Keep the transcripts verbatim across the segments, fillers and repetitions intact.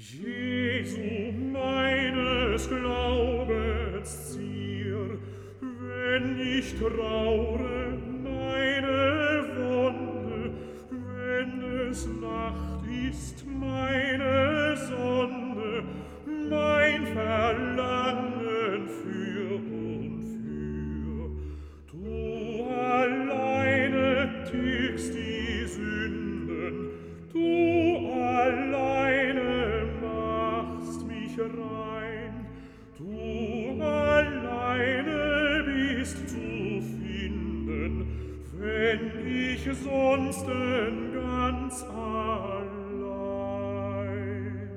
Jesu, meines Glaubens Zier, wenn ich traure meine Wonne, wenn es Nacht ist, meine Sonne, mein Verlangen für und für. Du alleine tilgst die Sünden, du alleine machst mich rein, du alleine bist zu finden, wenn ich sonsten ganz allein.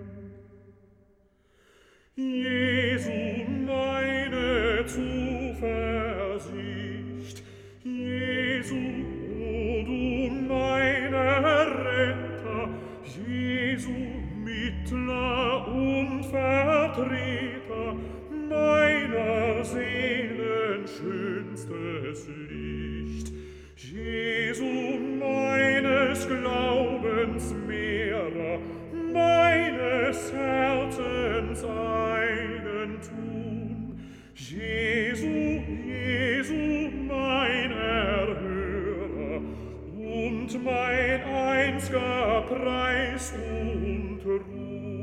Jesu, meine Zuversicht, Jesu, o du meiner Retter, Jesu, Mittler und Vertreter meiner Seelen schönstes Licht, Jesu, meines Glaubens Mehrer, meines Herzens Eigentum, Jesu, Jesu, mein Erhörer und mein einziger Preis und Ruhm.